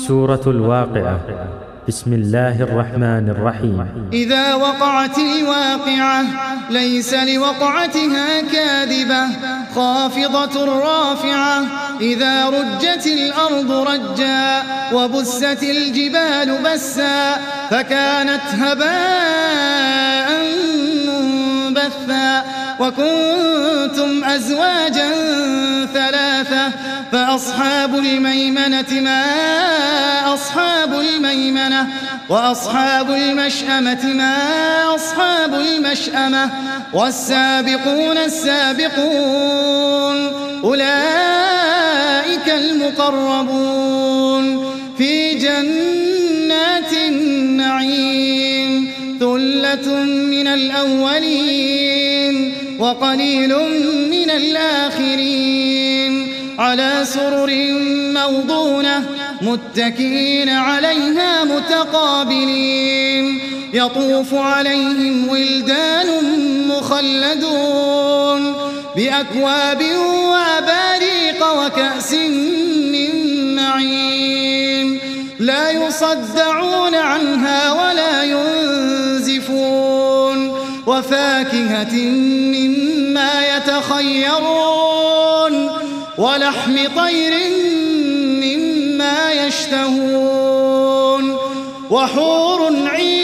سورة الواقعة. بسم الله الرحمن الرحيم. إذا وقعت الواقعة ليس لوقعتها كاذبة خافضة رافعة إذا رجت الأرض رجا وبست الجبال بسا فكانت هباء منبثا وكنتم أزواجا ثلاثة فأصحاب الميمنة ما أصحاب الميمنة وأصحاب المشأمة ما أصحاب المشأمة والسابقون السابقون أولئك المقربون في جنات النعيم ثلة من الأولين وقليل من الآخرين على سرر موضونة متكئين عليها متقابلين يطوف عليهم ولدان مخلدون بأكواب وأباريق وكأس من معين لا يصدعون عنها ولا ينزفون وفاكهة مما يتخيرون ولحم طير مما يشتهون وحور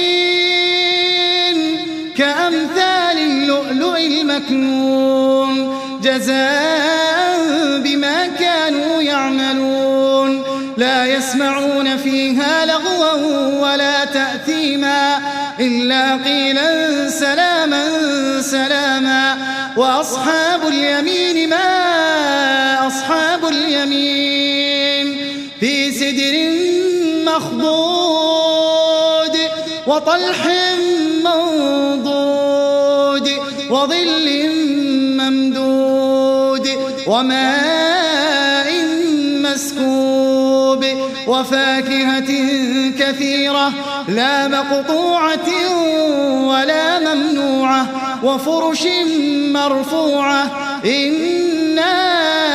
عين كأمثال اللؤلؤ المكنون جزاء بما كانوا يعملون لا يسمعون فيها لغوا ولا تأثيما إلا قيلا سلاما سلاما وأصحاب اليمين ما أصحاب اليمين في سدر مخضود وطلح منضود وظل ممدود وماء مسكوب وفاكهة كثيرة لا مقطوعة ولا ممنوعة وفرش مرفوعة إنا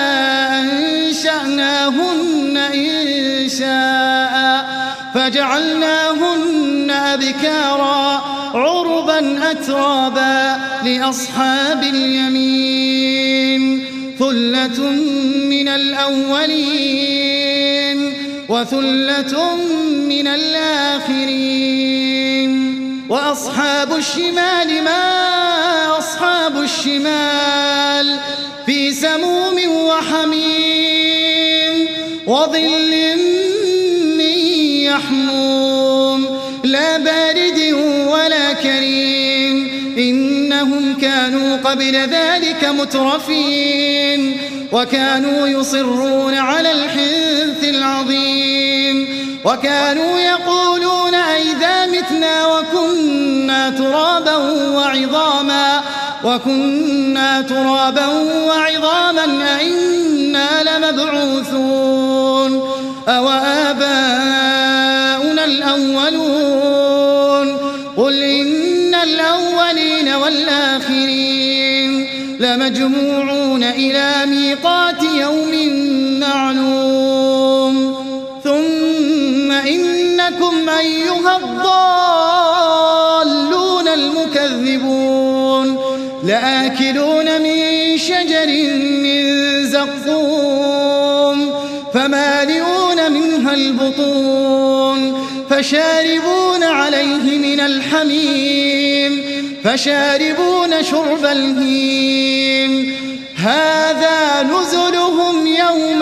أنشأناهن إنشاء فجعلناهن أبكارا عربا أترابا لأصحاب اليمين ثلة من الأولين وثلة من الآخرين وأصحاب الشمال ما أصحاب الشمال في سموم وحميم وظل من يحموم لا بارد ولا كريم إنهم كانوا قبل ذلك مترفين وكانوا يصرون على الحنث العظيم وكانوا يقولون أئذا متنا وكنا ترابا وعظاما أئنا لمبعوثون أو آباؤنا الأولون قل إن الأولين والآخرين لمجموعون إلى ميقات يوم معلوم ثم إنكم أيها الضالون المكذبون لآكلون من شجر من زقوم فمالئون منها البطون فشاربون عليه من الحميم فشاربون شرب الهيم هذا نزلهم يوم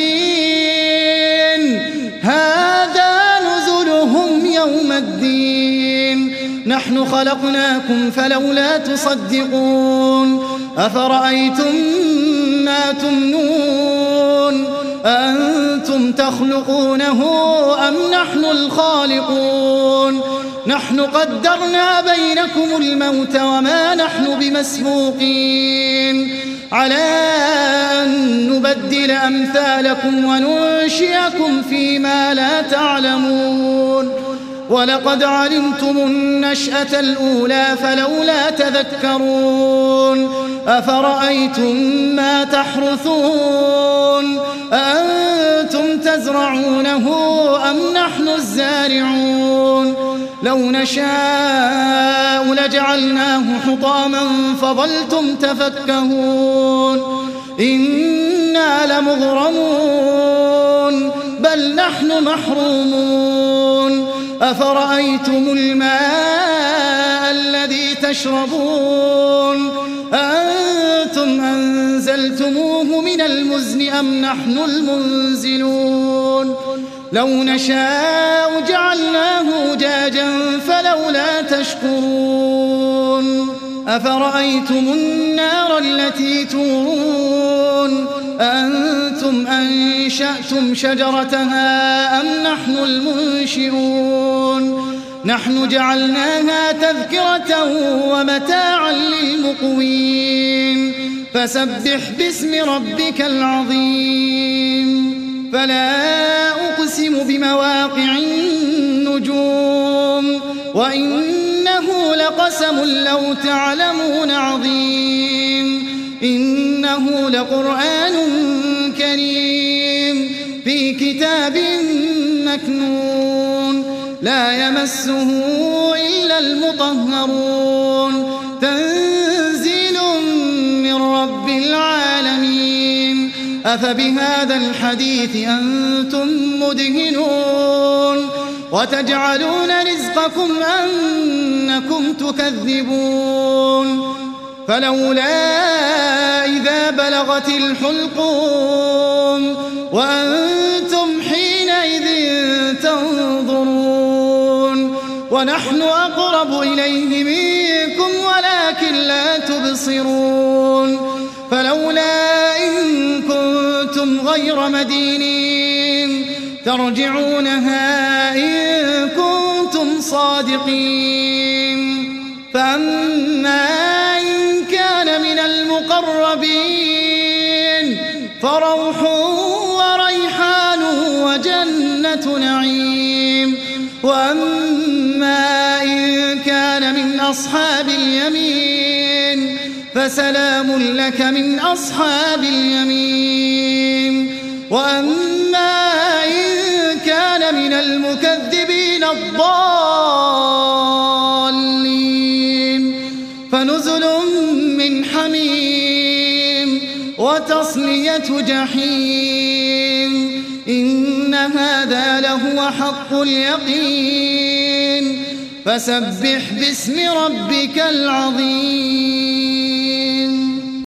الدين هذا نزلهم يوم الدين نحن خلقناكم فلولا تصدقون أفرأيتم ما تمنون أأنتم تخلقونه أم نحن الخالقون نحن قدرنا بينكم الموت وما نحن بمسبوقين على أن نبدل أمثالكم وننشئكم فيما لا تعلمون ولقد علمتم النشأة الأولى فلولا تذكرون أفرأيتم ما تحرثون أأنتم تزرعون تزرعونه أم نحن الزارعون لو نشاء لجعلناه حطاما فظلتم تفكهون إنا لمغرمون بل نحن محرومون أفرأيتم الماء الذي تشربون أأنتم أنزلتموه من المزن أم نحن المنزلون لو نشاء جعلناه أجاجا فلولا تشكرون أفرأيتم النار التي تورون أأنتم أنشأتم شجرتها أم نحن المنشئون نحن جعلناها تذكرة ومتاعا للمقوين فسبح باسم ربك العظيم فلا أقسم بمواقع النجوم وإنه لقسم لو تعلمون عظيم إنه لقرآن كريم في كتاب مكنون لا يمسه إلا المطهرون تنزيل من رب العالمين أفبهذا الحديث أنتم مدهنون وتجعلون رزقكم أنكم تكذبون فلولا إذا بلغت الحلقوم وأنتم حينئذ تنظرون ونحن أقرب إليه منكم ولكن لا تبصرون فلولا إن كنتم غير مدينين ترجعونها إن كنتم صادقين فأما إن كان من المقربين فروح وريحان وجنة نعيم وأما إن كان من أصحاب اليمين فسلام لك من أصحاب اليمين وأما إن كان من المكذبين الضالين فنزل من حميم وتصلية جحيم إن هذا لهو حق اليقين فسبح باسم ربك العظيم